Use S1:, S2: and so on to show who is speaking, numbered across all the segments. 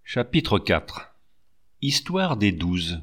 S1: Chapitre 4 Histoire des 12.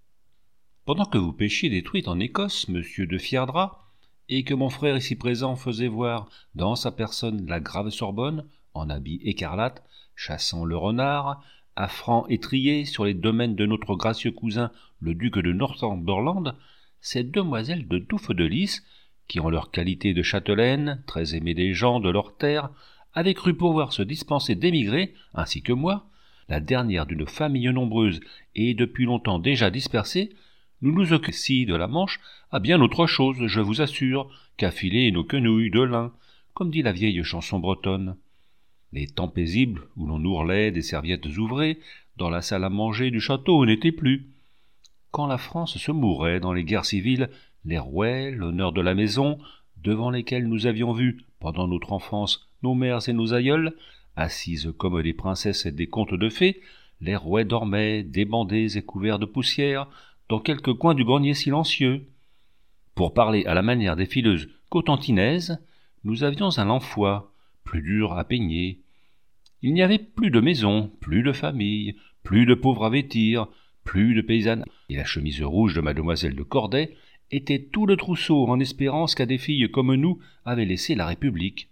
S1: Pendant que vous pêchiez des truites en Écosse, monsieur de Fierdra, et que mon frère ici présent faisait voir dans sa personne la grave Sorbonne, en habit écarlate, chassant le renard, à franc étrier sur les domaines de notre gracieux cousin le duc de Northumberland, ces demoiselles de Touffe de Lys, qui en leur qualité de châtelaines, très aimées des gens de leur terre, avaient cru pouvoir se dispenser d'émigrer, ainsi que moi, la dernière d'une famille nombreuse et depuis longtemps déjà dispersée, nous nous occupions de la Manche à bien autre chose, je vous assure, qu'à filer nos quenouilles de lin, comme dit la vieille chanson bretonne. Les temps paisibles, où l'on ourlait des serviettes ouvrées, dans la salle à manger du château n'étaient plus. Quand la France se mourait dans les guerres civiles, les rouets, l'honneur de la maison, devant lesquels nous avions vu, pendant notre enfance, nos mères et nos aïeuls, assises comme des princesses et des contes de fées, les rouets dormaient, débandés et couverts de poussière, dans quelque coin du grenier silencieux. Pour parler à la manière des fileuses cotentinaises, nous avions un lamfoie, plus dur à peigner. Il n'y avait plus de maison, plus de famille, plus de pauvres à vêtir, plus de paysannes, et la chemise rouge de mademoiselle de Corday était tout le trousseau en espérance qu'à des filles comme nous avait laissé la République.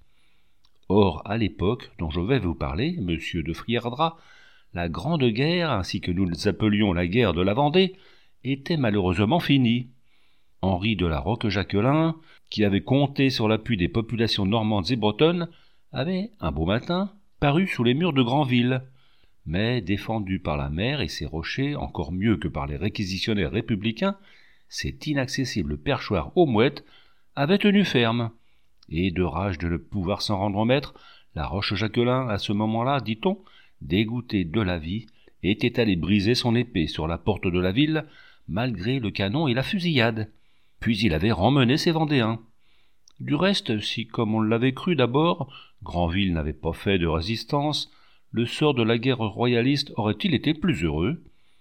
S1: Or, à l'époque dont je vais vous parler, monsieur de Frierdra, la Grande Guerre, ainsi que nous appelions la guerre de la Vendée, était malheureusement finie. Henri de la Roquejacquelin, qui avait compté sur l'appui des populations normandes et bretonnes, avait, un beau matin, paru sous les murs de Granville, mais défendu par la mer et ses rochers encore mieux que par les réquisitionnaires républicains, cet inaccessible perchoir aux mouettes avait tenu ferme. Et de rage de ne pouvoir s'en rendre maître, la Roquejacquelin, à ce moment-là, dit-on, dégoûté de la vie, était allé briser son épée sur la porte de la ville, malgré le canon et la fusillade. Puis il avait remmené ses Vendéens. Du reste, si, comme on l'avait cru d'abord, Granville n'avait pas fait de résistance, le sort de la guerre royaliste aurait-il été plus heureux?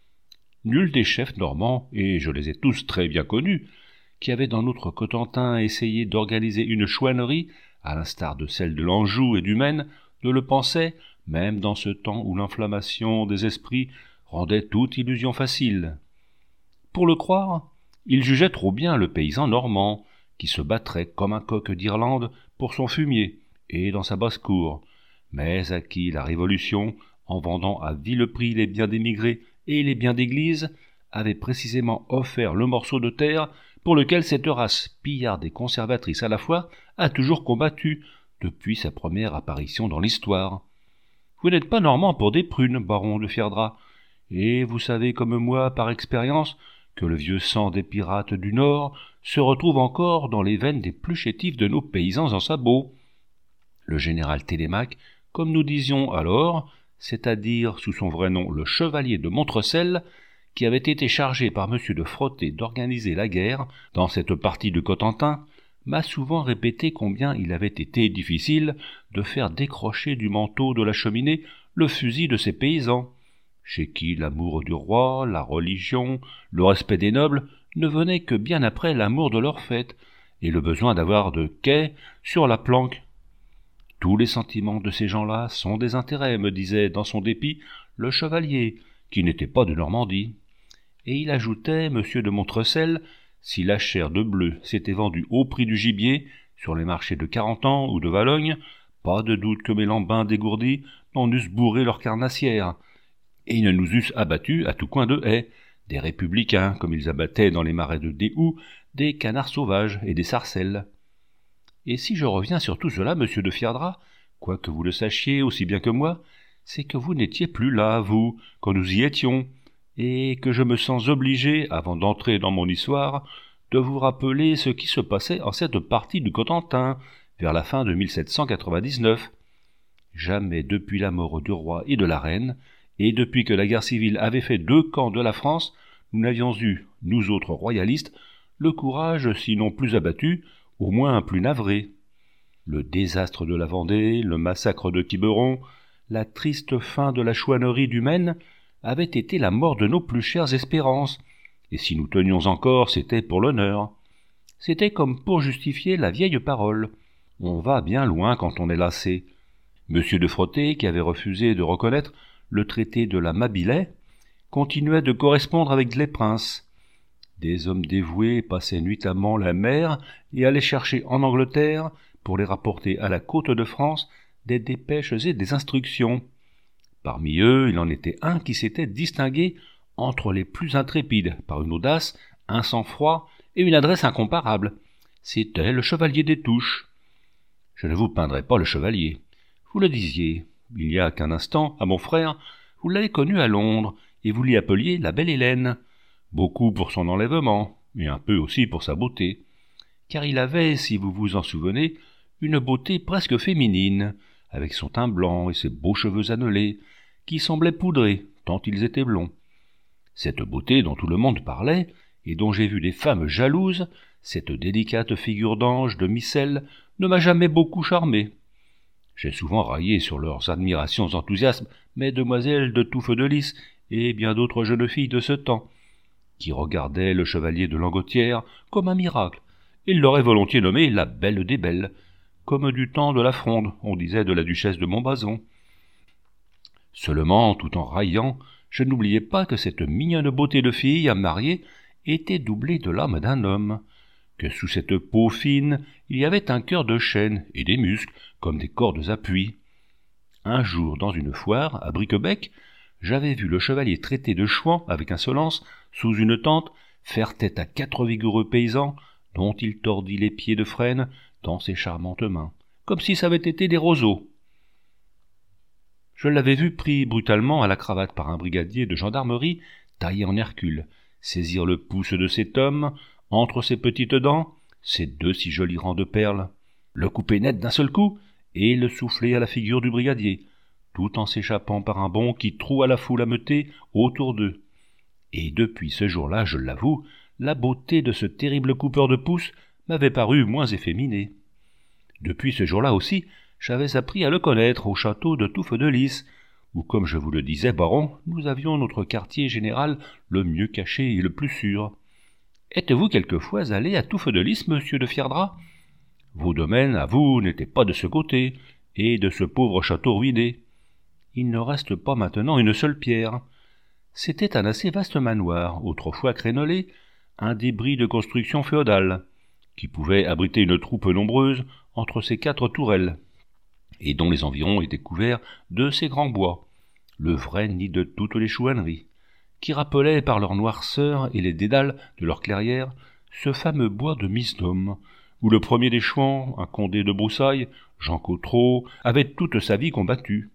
S1: Nul des chefs normands, et je les ai tous très bien connus, qui avait dans notre Cotentin essayé d'organiser une chouannerie, à l'instar de celle de l'Anjou et du Maine, ne le pensait, même dans ce temps où l'inflammation des esprits rendait toute illusion facile. Pour le croire, il jugeait trop bien le paysan normand, qui se battrait comme un coq d'Irlande pour son fumier et dans sa basse-cour, mais à qui la Révolution, en vendant à vil prix les biens d'émigrés et les biens d'église, avait précisément offert le morceau de terre pour lequel cette race pillarde et conservatrice à la fois a toujours combattu depuis sa première apparition dans l'histoire. Vous n'êtes pas normand pour des prunes, baron de Fierdra, et vous savez comme moi par expérience que le vieux sang des pirates du Nord se retrouve encore dans les veines des plus chétifs de nos paysans en sabots. Le général Télémaque, comme nous disions alors, c'est-à-dire sous son vrai nom le chevalier de Montrecel, qui avait été chargé par monsieur de Frotté d'organiser la guerre dans cette partie de Cotentin, m'a souvent répété combien il avait été difficile de faire décrocher du manteau de la cheminée le fusil de ces paysans, chez qui l'amour du roi, la religion, le respect des nobles ne venaient que bien après l'amour de leur fête et le besoin d'avoir de quai sur la planque. Tous les sentiments de ces gens-là sont des intérêts, me disait dans son dépit le chevalier, qui n'était pas de Normandie. Et il ajoutait, monsieur de Montrecel, si la chair de bleu s'était vendue au prix du gibier, sur les marchés de Carentan ou de Valogne, pas de doute que mes lambins dégourdis n'en eussent bourré leur carnassière, et ils ne nous eussent abattus à tout coin de haie, des républicains, comme ils abattaient dans les marais de Déhoux, des canards sauvages et des sarcelles. Et si je reviens sur tout cela, monsieur de Fierdra, quoique vous le sachiez aussi bien que moi, c'est que vous n'étiez plus là, vous, quand nous y étions, et que je me sens obligé, avant d'entrer dans mon histoire, de vous rappeler ce qui se passait en cette partie du Cotentin, vers la fin de 1799. Jamais depuis la mort du roi et de la reine, et depuis que la guerre civile avait fait deux camps de la France, nous n'avions eu, nous autres royalistes, le courage, sinon plus abattu, au moins plus navré. Le désastre de la Vendée, le massacre de Quiberon, la triste fin de la chouannerie du Maine avait été la mort de nos plus chères espérances, et si nous tenions encore, c'était pour l'honneur. C'était comme pour justifier la vieille parole. On va bien loin quand on est lassé. Monsieur de Frotté, qui avait refusé de reconnaître le traité de la Mabillais, continuait de correspondre avec les princes. Des hommes dévoués passaient nuitamment la mer et allaient chercher en Angleterre, pour les rapporter à la côte de France, des dépêches et des instructions. Parmi eux, il en était un qui s'était distingué entre les plus intrépides par une audace, un sang-froid et une adresse incomparables. C'était le chevalier des Touches. Je ne vous peindrai pas le chevalier. Vous le disiez, il y a qu'un instant, à mon frère, vous l'avez connu à Londres, et vous l'y appeliez la belle Hélène, beaucoup pour son enlèvement, et un peu aussi pour sa beauté, car il avait, si vous vous en souvenez, une beauté presque féminine, avec son teint blanc et ses beaux cheveux annelés, qui semblaient poudrés, tant ils étaient blonds. Cette beauté dont tout le monde parlait, et dont j'ai vu des femmes jalouses, cette délicate figure d'ange de micelle, ne m'a jamais beaucoup charmé. J'ai souvent raillé sur leurs admirations enthousiastes mesdemoiselles de Touffes-de-Lys et bien d'autres jeunes filles de ce temps, qui regardaient le chevalier de Langotière comme un miracle. Il l'aurait volontiers nommé la belle des belles, comme du temps de la Fronde, on disait de la duchesse de Montbazon. Seulement, tout en raillant, je n'oubliais pas que cette mignonne beauté de fille à marier était doublée de l'âme d'un homme, que sous cette peau fine il y avait un cœur de chêne et des muscles comme des cordes à puits. Un jour, dans une foire, à Briquebec, j'avais vu le chevalier traiter de chouan avec insolence, sous une tente, faire tête à 4 vigoureux paysans, dont il tordit les pieds de frêne dans ses charmantes mains, comme si ça avait été des roseaux. Je l'avais vu pris brutalement à la cravate par un brigadier de gendarmerie, taillé en Hercule, saisir le pouce de cet homme, entre ses petites dents, ses 2 si jolis rangs de perles, le couper net d'un seul coup, et le souffler à la figure du brigadier, tout en s'échappant par un bond qui troua la foule ameutée autour d'eux. Et depuis ce jour-là, je l'avoue, la beauté de ce terrible coupeur de pouces m'avait paru moins efféminée. Depuis ce jour-là aussi, j'avais appris à le connaître au château de Touffes-de-Lys, où, comme je vous le disais, baron, nous avions notre quartier général le mieux caché et le plus sûr. Êtes-vous quelquefois allé à Touffes-de-Lys, monsieur de Fierdra? Vos domaines, à vous, n'étaient pas de ce côté, et de ce pauvre château ruiné. Il ne reste pas maintenant une seule pierre. C'était un assez vaste manoir, autrefois crénelé, un débris de construction féodale, qui pouvait abriter une troupe nombreuse entre ses 4 tourelles, et dont les environs étaient couverts de ces grands bois, le vrai nid de toutes les chouanneries, qui rappelaient par leur noirceur et les dédales de leur clairière ce fameux bois de Misdom, où le premier des Chouans, un Condé de Broussailles, Jean Cotreau, avait toute sa vie combattu.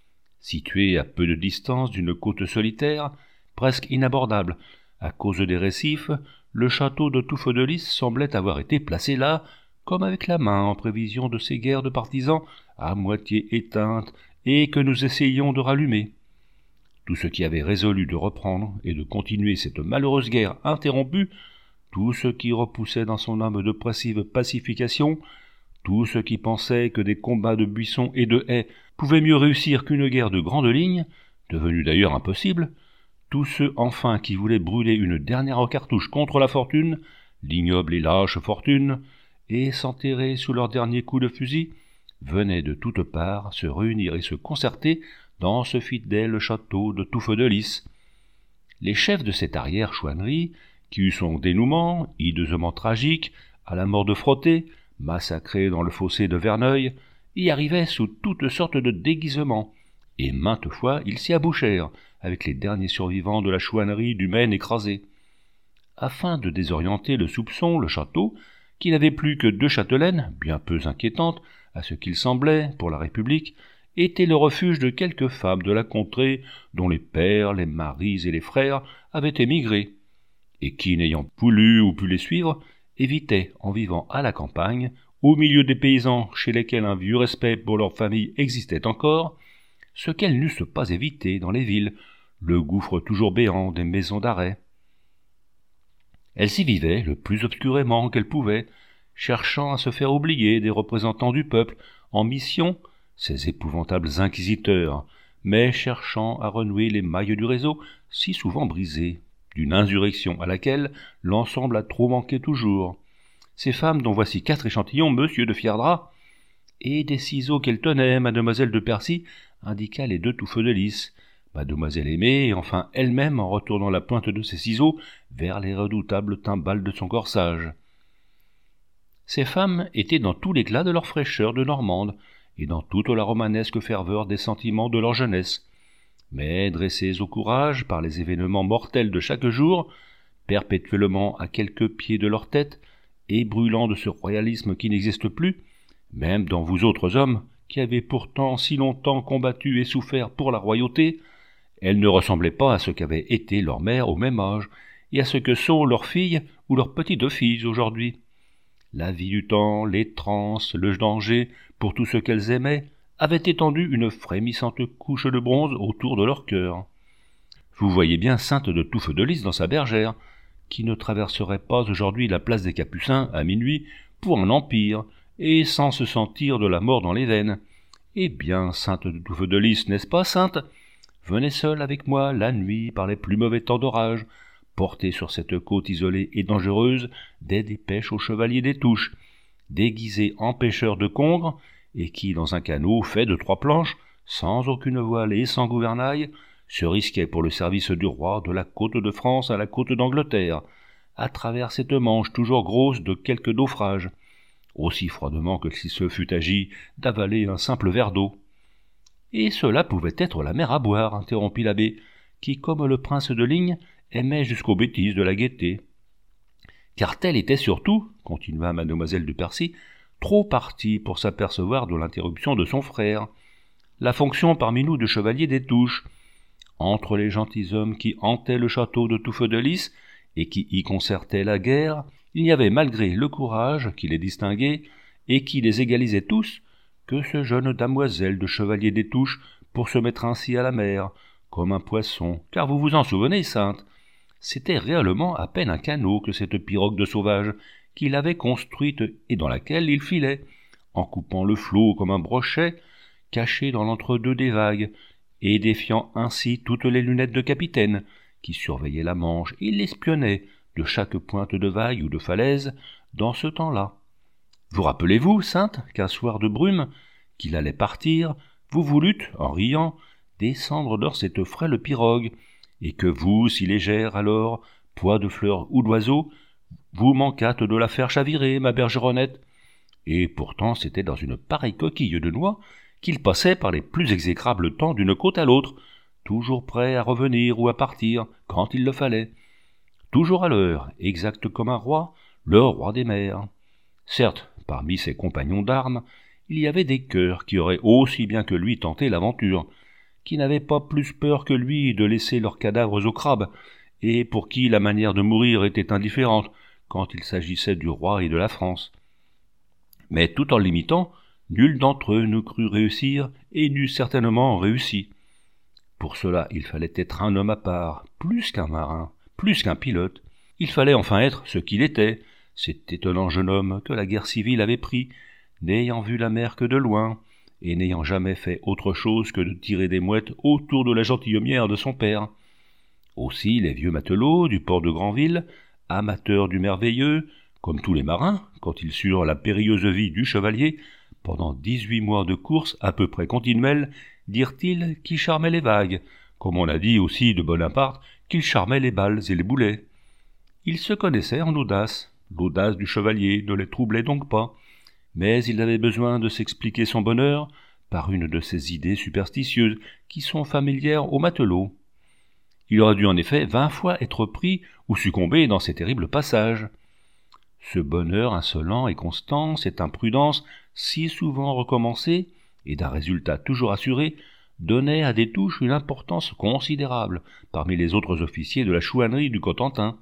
S1: Situé à peu de distance d'une côte solitaire, presque inabordable, à cause des récifs, le château de Touffes-de-Lys semblait avoir été placé là, comme avec la main, en prévision de ces guerres de partisans à moitié éteintes et que nous essayions de rallumer. Tout ce qui avait résolu de reprendre et de continuer cette malheureuse guerre interrompue, tout ce qui repoussait dans son âme d'oppressive pacification, tout ce qui pensait que des combats de buissons et de haies pouvaient mieux réussir qu'une guerre de grande ligne, devenue d'ailleurs impossible, tous ceux enfin qui voulaient brûler une dernière cartouche contre la fortune, l'ignoble et lâche fortune, et s'enterrer sous leur dernier coup de fusil, venaient de toutes parts se réunir et se concerter dans ce fidèle château de Touffes-de-Lys. Les chefs de cette arrière-chouannerie, qui eut son dénouement, hideusement tragique, à la mort de Frotté, massacré dans le fossé de Verneuil, y arrivaient sous toutes sortes de déguisements, et maintes fois ils s'y abouchèrent, avec les derniers survivants de la chouannerie du Maine écrasé. Afin de désorienter le soupçon, le château, qui n'avait plus que 2 châtelaines, bien peu inquiétantes, à ce qu'il semblait, pour la République, était le refuge de quelques femmes de la contrée dont les pères, les maris et les frères avaient émigré, et qui, n'ayant voulu ou pu les suivre, évitaient, en vivant à la campagne, au milieu des paysans chez lesquels un vieux respect pour leur famille existait encore, ce qu'elles n'eussent pas évité dans les villes, le gouffre toujours béant des maisons d'arrêt. Elles s'y vivaient le plus obscurément qu'elles pouvaient, cherchant à se faire oublier des représentants du peuple en mission, ces épouvantables inquisiteurs, mais cherchant à renouer les mailles du réseau si souvent brisées, d'une insurrection à laquelle l'ensemble a trop manqué toujours. Ces femmes dont voici 4 échantillons, monsieur de Fierdra, et des ciseaux qu'elle tenait, mademoiselle de Percy indiqua les 2 Touffes-de-Lys, Mademoiselle aimée, et enfin elle-même en retournant la pointe de ses ciseaux vers les redoutables timbales de son corsage. Ces femmes étaient dans tout l'éclat de leur fraîcheur de normande, et dans toute la romanesque ferveur des sentiments de leur jeunesse, mais dressées au courage par les événements mortels de chaque jour, perpétuellement à quelques pieds de leur tête, et brûlant de ce royalisme qui n'existe plus, même dans vous autres hommes, qui avez pourtant si longtemps combattu et souffert pour la royauté, elles ne ressemblaient pas à ce qu'avaient été leurs mères au même âge, et à ce que sont leurs filles ou leurs petites-filles aujourd'hui. La vie du temps, les transes, le danger, pour tout ce qu'elles aimaient, avaient étendu une frémissante couche de bronze autour de leur cœur. Vous voyez bien Sainte de Touffes-de-Lys dans sa bergère, qui ne traverserait pas aujourd'hui la place des Capucins à minuit pour un empire, et sans se sentir de la mort dans les veines. Eh bien, Sainte de Touffes-de-Lys, n'est-ce pas, Sainte? Venez seule avec moi la nuit par les plus mauvais temps d'orage, porter sur cette côte isolée et dangereuse des dépêches aux chevaliers des Touches, déguisés en pêcheurs de congres, et qui, dans un canot fait de 3 planches, sans aucune voile et sans gouvernail, se risquaient pour le service du roi de la côte de France à la côte d'Angleterre, à travers cette Manche toujours grosse de quelques naufrages, aussi froidement que s'il se fût agi d'avaler un simple verre d'eau. Et cela pouvait être la mer à boire, interrompit l'abbé, qui, comme le prince de Ligne, aimait jusqu'aux bêtises de la gaieté. Car telle était surtout, continua mademoiselle de Percy, trop partie pour s'apercevoir de l'interruption de son frère, la fonction parmi nous de chevalier des Touches. Entre les gentilshommes qui hantaient le château de Touffes-de-Lys et qui y concertaient la guerre, il n'y avait malgré le courage qui les distinguait et qui les égalisait tous, que ce jeune damoiselle de chevalier des Touches pour se mettre ainsi à la mer, comme un poisson, car vous vous en souvenez, Sainte, c'était réellement à peine un canot que cette pirogue de sauvage qu'il avait construite et dans laquelle il filait, en coupant le flot comme un brochet, caché dans l'entre-deux des vagues, et défiant ainsi toutes les lunettes de capitaine, qui surveillaient la Manche et l'espionnaient de chaque pointe de vague ou de falaise dans ce temps-là. Vous rappelez-vous, Sainte, qu'un soir de brume, qu'il allait partir, vous voulûtes, en riant, descendre dans cette frêle pirogue, et que vous, si légère alors, poids de fleurs ou d'oiseaux, vous manquâtes de la faire chavirer, ma bergeronnette. Et pourtant c'était dans une pareille coquille de noix qu'il passait par les plus exécrables temps d'une côte à l'autre, toujours prêt à revenir ou à partir, quand il le fallait. Toujours à l'heure, exact comme un roi, le roi des mers. Certes, parmi ses compagnons d'armes, il y avait des cœurs qui auraient aussi bien que lui tenté l'aventure, qui n'avaient pas plus peur que lui de laisser leurs cadavres aux crabes, et pour qui la manière de mourir était indifférente quand il s'agissait du roi et de la France. Mais tout en l'imitant, nul d'entre eux ne crut réussir et n'eût certainement réussi. Pour cela, il fallait être un homme à part, plus qu'un marin, plus qu'un pilote. Il fallait enfin être ce qu'il était, cet étonnant jeune homme que la guerre civile avait pris, n'ayant vu la mer que de loin, et n'ayant jamais fait autre chose que de tirer des mouettes autour de la gentilhommière de son père. Aussi les vieux matelots du port de Granville, amateurs du merveilleux, comme tous les marins, quand ils surent la périlleuse vie du chevalier, pendant 18 mois de course à peu près continuelle, dirent-ils qu'il charmait les vagues, comme on a dit aussi de Bonaparte qu'il charmait les balles et les boulets. Ils se connaissaient en audace, l'audace du chevalier ne les troublait donc pas, mais il avait besoin de s'expliquer son bonheur par une de ces idées superstitieuses qui sont familières aux matelots. Il aurait dû en effet 20 fois être pris ou succomber dans ces terribles passages. Ce bonheur insolent et constant, cette imprudence si souvent recommencée, et d'un résultat toujours assuré, donnait à des Touches une importance considérable parmi les autres officiers de la chouannerie du Cotentin.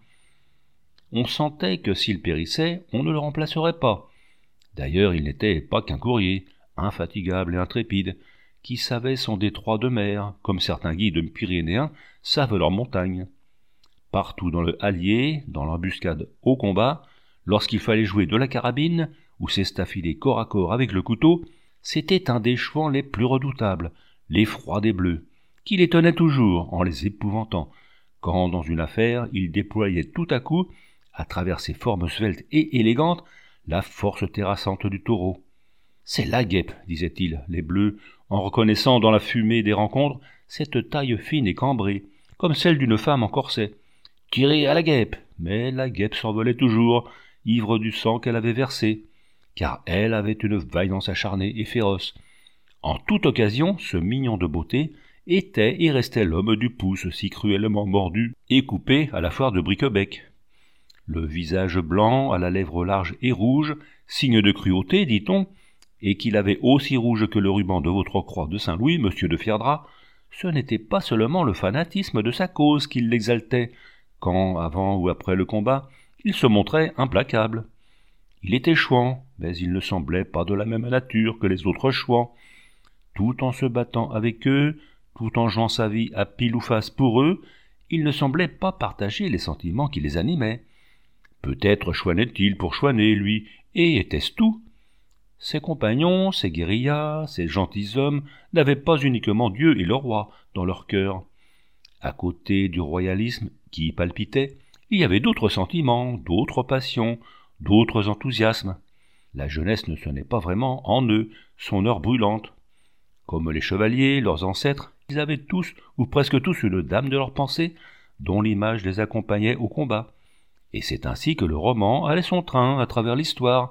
S1: On sentait que s'il périssait, on ne le remplacerait pas. D'ailleurs, il n'était pas qu'un courrier, infatigable et intrépide, qui savait son détroit de mer, comme certains guides pyrénéens savent leurs montagnes. Partout dans le hallier, dans l'embuscade au combat, lorsqu'il fallait jouer de la carabine ou s'estafiler corps à corps avec le couteau, c'était un des chouans les plus redoutables, l'effroi des bleus, qui les tenait toujours en les épouvantant, quand dans une affaire il déployait tout à coup, à travers ses formes sveltes et élégantes, la force terrassante du taureau. « C'est la guêpe, disait-il, les bleus, en reconnaissant dans la fumée des rencontres cette taille fine et cambrée, comme celle d'une femme en corset. Tirez à la guêpe. Mais la guêpe s'envolait toujours, ivre du sang qu'elle avait versé, car elle avait une vaillance acharnée et féroce. En toute occasion, ce mignon de beauté était et restait l'homme du pouce si cruellement mordu et coupé à la foire de Briquebec. Le visage blanc, à la lèvre large et rouge, signe de cruauté, dit-on, et qu'il avait aussi rouge que le ruban de votre croix de Saint-Louis, monsieur de Fierdra, ce n'était pas seulement le fanatisme de sa cause qui l'exaltait, quand, avant ou après le combat, il se montrait implacable. Il était chouan, mais il ne semblait pas de la même nature que les autres chouans. Tout en se battant avec eux, tout en jouant sa vie à pile ou face pour eux, il ne semblait pas partager les sentiments qui les animaient. Peut-être chouanait-il pour chouaner, lui, et était-ce tout? Ses compagnons, ses guérillas, ces gentilshommes n'avaient pas uniquement Dieu et le roi dans leur cœur. À côté du royalisme qui y palpitait, il y avait d'autres sentiments, d'autres passions, d'autres enthousiasmes. La jeunesse ne sonnait pas vraiment en eux son heure brûlante. Comme les chevaliers, leurs ancêtres, ils avaient tous, ou presque tous, une dame de leur pensée, dont l'image les accompagnait au combat. Et c'est ainsi que le roman allait son train à travers l'histoire.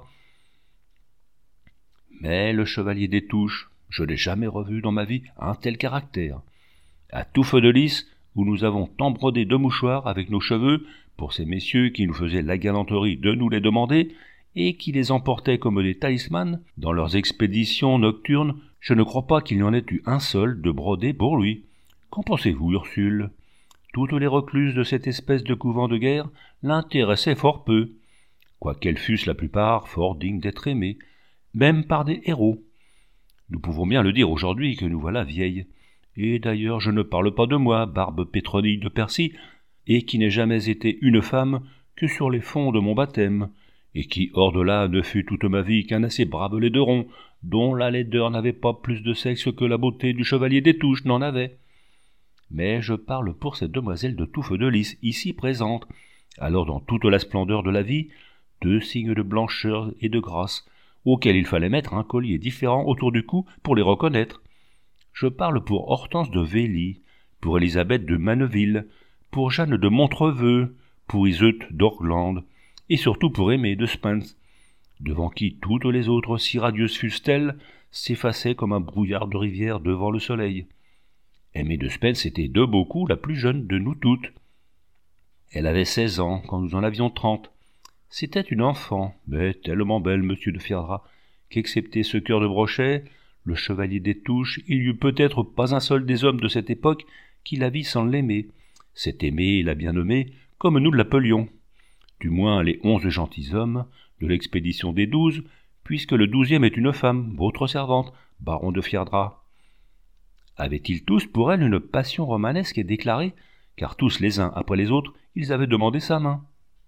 S1: Mais le chevalier des Touches, je n'ai jamais revu dans ma vie un tel caractère. À tout feu de lys, où nous avons tant brodé de mouchoirs avec nos cheveux pour ces messieurs qui nous faisaient la galanterie de nous les demander et qui les emportaient comme des talismans dans leurs expéditions nocturnes, je ne crois pas qu'il y en ait eu un seul de brodé pour lui. Qu'en pensez-vous, Ursule? Toutes les recluses de cette espèce de couvent de guerre l'intéressaient fort peu, quoiqu'elles fussent la plupart fort dignes d'être aimées, même par des héros. Nous pouvons bien le dire aujourd'hui que nous voilà vieilles. Et d'ailleurs je ne parle pas de moi, Barbe Pétronille de Percy, et qui n'ai jamais été une femme que sur les fonds de mon baptême, et qui hors de là ne fut toute ma vie qu'un assez brave laideron, dont la laideur n'avait pas plus de sexe que la beauté du chevalier des Touches n'en avait. Mais je parle pour cette demoiselle de Touffe de Lys, ici présente, alors dans toute la splendeur de la vie, 2 signes de blancheur et de grâce, auxquels il fallait mettre un collier différent autour du cou pour les reconnaître. Je parle pour Hortense de Vély, pour Élisabeth de Manneville, pour Jeanne de Montreveux, pour Iseut d'Orglande, et surtout pour Aimée de Spence, devant qui toutes les autres, si radieuses fussent-elles, s'effaçaient comme un brouillard de rivière devant le soleil. Aimée de Spence était de beaucoup la plus jeune de nous toutes. Elle avait 16 ans quand nous en avions 30. C'était une enfant, mais tellement belle, monsieur de Fierdra, qu'excepté ce cœur de brochet, le chevalier des Touches, il y eut peut-être pas un seul des hommes de cette époque qui la vit sans l'aimer, cet aimé et la bien nommée, comme nous l'appelions. Du moins les 11 gentilshommes de l'expédition des 12, puisque le 12e est une femme, votre servante, baron de Fierdra. Avaient-ils tous pour elle une passion romanesque et déclarée, car tous les uns après les autres, ils avaient demandé sa main.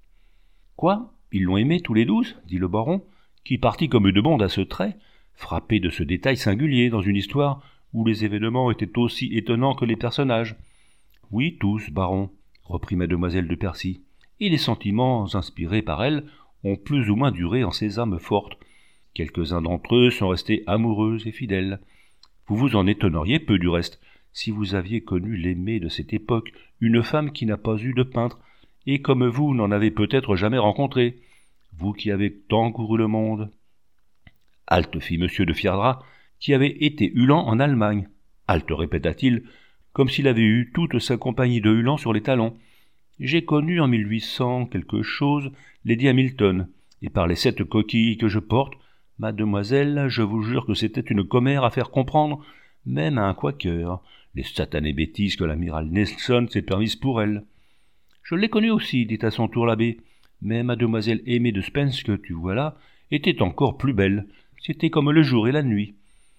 S1: Quoi? Ils l'ont aimée tous les 12? Dit le baron, qui partit comme une bonde à ce trait, frappé de ce détail singulier dans une histoire où les événements étaient aussi étonnants que les personnages. Oui, tous, baron, reprit mademoiselle de Percy, et les sentiments inspirés par elle ont plus ou moins duré en ces âmes fortes. Quelques-uns d'entre eux sont restés amoureux et fidèles. Vous vous en étonneriez peu du reste, si vous aviez connu l'aimée de cette époque, une femme qui n'a pas eu de peintre, et comme vous n'en avez peut-être jamais rencontré, vous qui avez tant couru le monde. Halte, fit monsieur de Fierdra, qui avait été Hulan en Allemagne. Halte, répéta-t-il, comme s'il avait eu toute sa compagnie de Hulan sur les talons. J'ai connu en 1800 quelque chose Lady Hamilton, et par les 7 coquilles que je porte, mademoiselle, je vous jure que c'était une commère à faire comprendre, même à un quaker, les satanées bêtises que l'amiral Nelson s'est permises pour elle. Je l'ai connue aussi, dit à son tour l'abbé, mais mademoiselle Aimée de Spence que tu vois là était encore plus belle. C'était comme le jour et la nuit.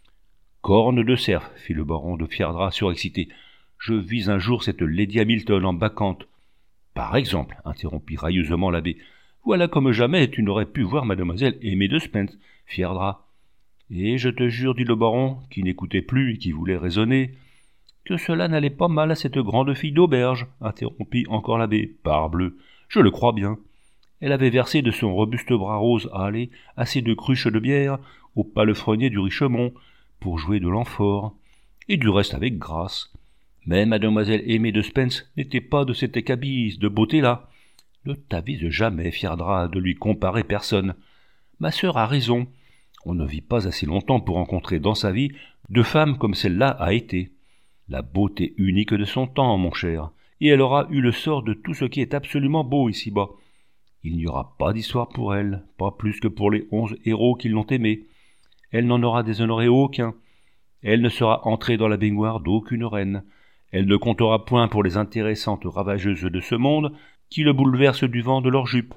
S1: Corne de cerf, fit le baron de Fierdra surexcité. Je vis un jour cette Lady Hamilton en bacchante. Par exemple, interrompit railleusement l'abbé, voilà comme jamais tu n'aurais pu voir mademoiselle Aimée de Spence, Fierdra. Et je te jure, dit le baron, qui n'écoutait plus et qui voulait raisonner, que cela n'allait pas mal à cette grande fille d'auberge, interrompit encore l'abbé. Parbleu, je le crois bien. Elle avait versé de son robuste bras rose hâlé assez de cruches de bière au palefrenier du Richemont pour jouer de l'amphore, et du reste avec grâce. Mais mademoiselle Aimée de Spence n'était pas de cet acabit de beauté-là. Ne t'avise jamais, Fierdra, de lui comparer personne. Ma sœur a raison. On ne vit pas assez longtemps pour rencontrer dans sa vie deux femmes comme celle-là a été. La beauté unique de son temps, mon cher, et elle aura eu le sort de tout ce qui est absolument beau ici-bas. Il n'y aura pas d'histoire pour elle, pas plus que pour les 11 héros qui l'ont aimée. Elle n'en aura déshonoré aucun. Elle ne sera entrée dans la baignoire d'aucune reine. Elle ne comptera point pour les intéressantes ravageuses de ce monde qui le bouleversent du vent de leurs jupes.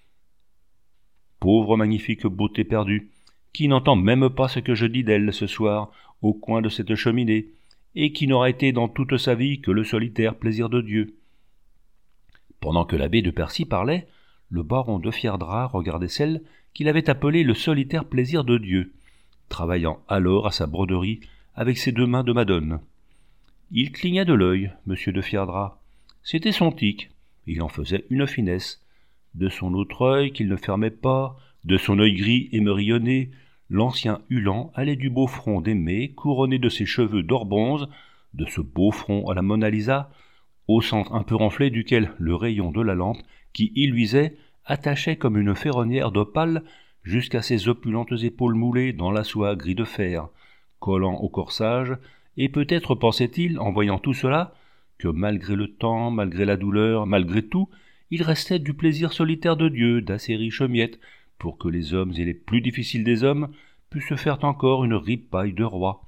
S1: Pauvre magnifique beauté perdue, qui n'entend même pas ce que je dis d'elle ce soir, au coin de cette cheminée, et qui n'aura été dans toute sa vie que le solitaire plaisir de Dieu. Pendant que l'abbé de Percy parlait, le baron de Fierdra regardait celle qu'il avait appelée le solitaire plaisir de Dieu, travaillant alors à sa broderie avec ses 2 mains de madone. Il cligna de l'œil, monsieur de Fierdra. C'était son tic, il en faisait une finesse. De son autre œil qu'il ne fermait pas, de son œil gris émerillonné, l'ancien Hulan allait du beau front d'Aimée, couronné de ses cheveux d'or bronze, de ce beau front à la Mona Lisa, au centre un peu renflé duquel le rayon de la lampe, qui y luisait, attachait comme une ferronnière d'opale jusqu'à ses opulentes épaules moulées dans la soie gris de fer, collant au corsage, et peut-être pensait-il, en voyant tout cela, que malgré le temps, malgré la douleur, malgré tout, il restait du plaisir solitaire de Dieu, d'assez riches miettes, pour que les hommes et les plus difficiles des hommes puissent faire encore une ripaille de roi.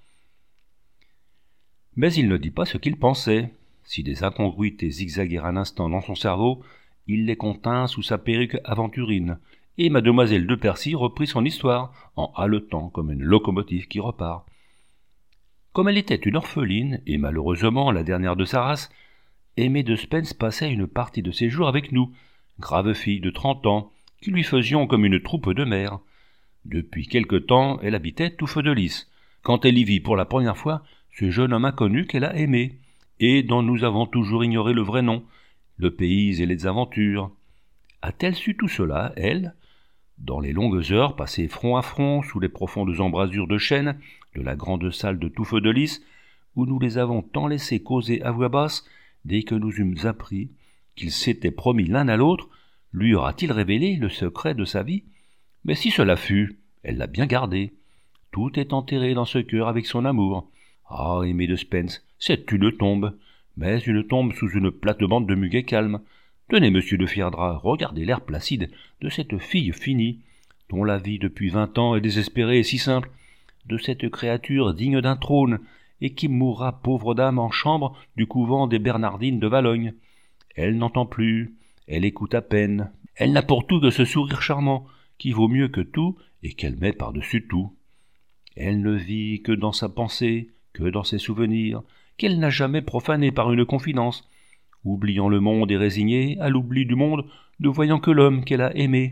S1: Mais il ne dit pas ce qu'il pensait. Si des incongruités zigzaguèrent un instant dans son cerveau, il les contint sous sa perruque aventurine, et mademoiselle de Percy reprit son histoire, en haletant comme une locomotive qui repart. Comme elle était une orpheline, et malheureusement la dernière de sa race, Aimée de Spence passait une partie de ses jours avec nous, grave fille de 30 ans, qui lui faisions comme une troupe de mère. Depuis quelque temps, elle habitait Touffe de Lys, quand elle y vit pour la première fois ce jeune homme inconnu qu'elle a aimé, et dont nous avons toujours ignoré le vrai nom, le pays et les aventures. A-t-elle su tout cela, elle, dans les longues heures passées front à front sous les profondes embrasures de chêne de la grande salle de Touffe de Lys, où nous les avons tant laissés causer à voix basse, dès que nous eûmes appris qu'ils s'étaient promis l'un à l'autre, lui aura-t-il révélé le secret de sa vie? Mais si cela fut, elle l'a bien gardé. Tout est enterré dans ce cœur avec son amour. Ah, Aimée de Spence, c'est une tombe, mais une tombe sous une plate-bande de muguet calme. Tenez, monsieur de Fierdra, regardez l'air placide de cette fille finie, dont la vie depuis 20 ans est désespérée et si simple, de cette créature digne d'un trône, et qui mourra pauvre dame en chambre du couvent des Bernardines de Valogne. Elle n'entend plus, elle écoute à peine, elle n'a pour tout que ce sourire charmant, qui vaut mieux que tout et qu'elle met par-dessus tout. Elle ne vit que dans sa pensée, que dans ses souvenirs, qu'elle n'a jamais profané par une confidence, oubliant le monde et résignée à l'oubli du monde, ne voyant que l'homme qu'elle a aimé.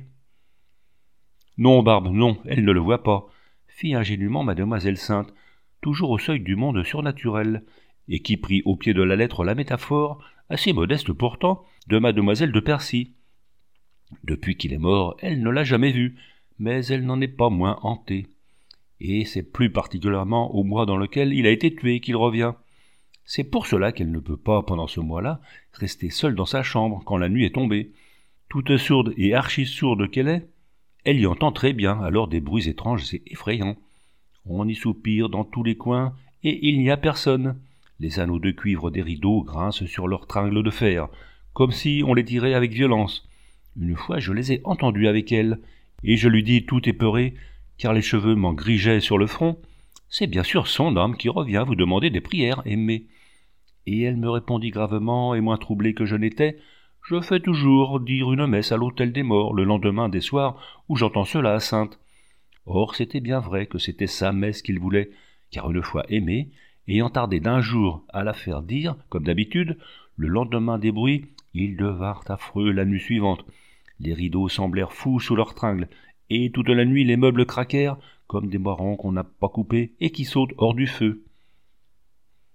S1: Non, Barbe, non, elle ne le voit pas, fit ingénument mademoiselle Sainte, toujours au seuil du monde surnaturel, et qui prit au pied de la lettre la métaphore, assez modeste pourtant, de mademoiselle de Percy. Depuis qu'il est mort, elle ne l'a jamais vu, mais elle n'en est pas moins hantée. Et c'est plus particulièrement au mois dans lequel il a été tué qu'il revient. C'est pour cela qu'elle ne peut pas, pendant ce mois-là, rester seule dans sa chambre quand la nuit est tombée. Toute sourde et archi-sourde qu'elle est, elle y entend très bien alors des bruits étranges et effrayants. On y soupire dans tous les coins, et il n'y a personne. Les anneaux de cuivre des rideaux grincent sur leurs tringles de fer, comme si on les tirait avec violence. Une fois je les ai entendus avec elle, et je lui dis tout épeuré, car les cheveux m'en grigeaient sur le front, « C'est bien sûr son âme qui revient vous demander des prières, Aimée. » Et elle me répondit gravement, et moins troublée que je n'étais, « Je fais toujours dire une messe à l'autel des morts le lendemain des soirs où j'entends cela à Sainte. » Or c'était bien vrai que c'était sa messe qu'il voulait, car une fois Aimée, ayant tardé d'un jour à la faire dire, comme d'habitude, le lendemain des bruits, ils devinrent affreux la nuit suivante. Les rideaux semblèrent fous sous leurs tringles, et toute la nuit les meubles craquèrent, comme des marrons qu'on n'a pas coupés et qui sautent hors du feu.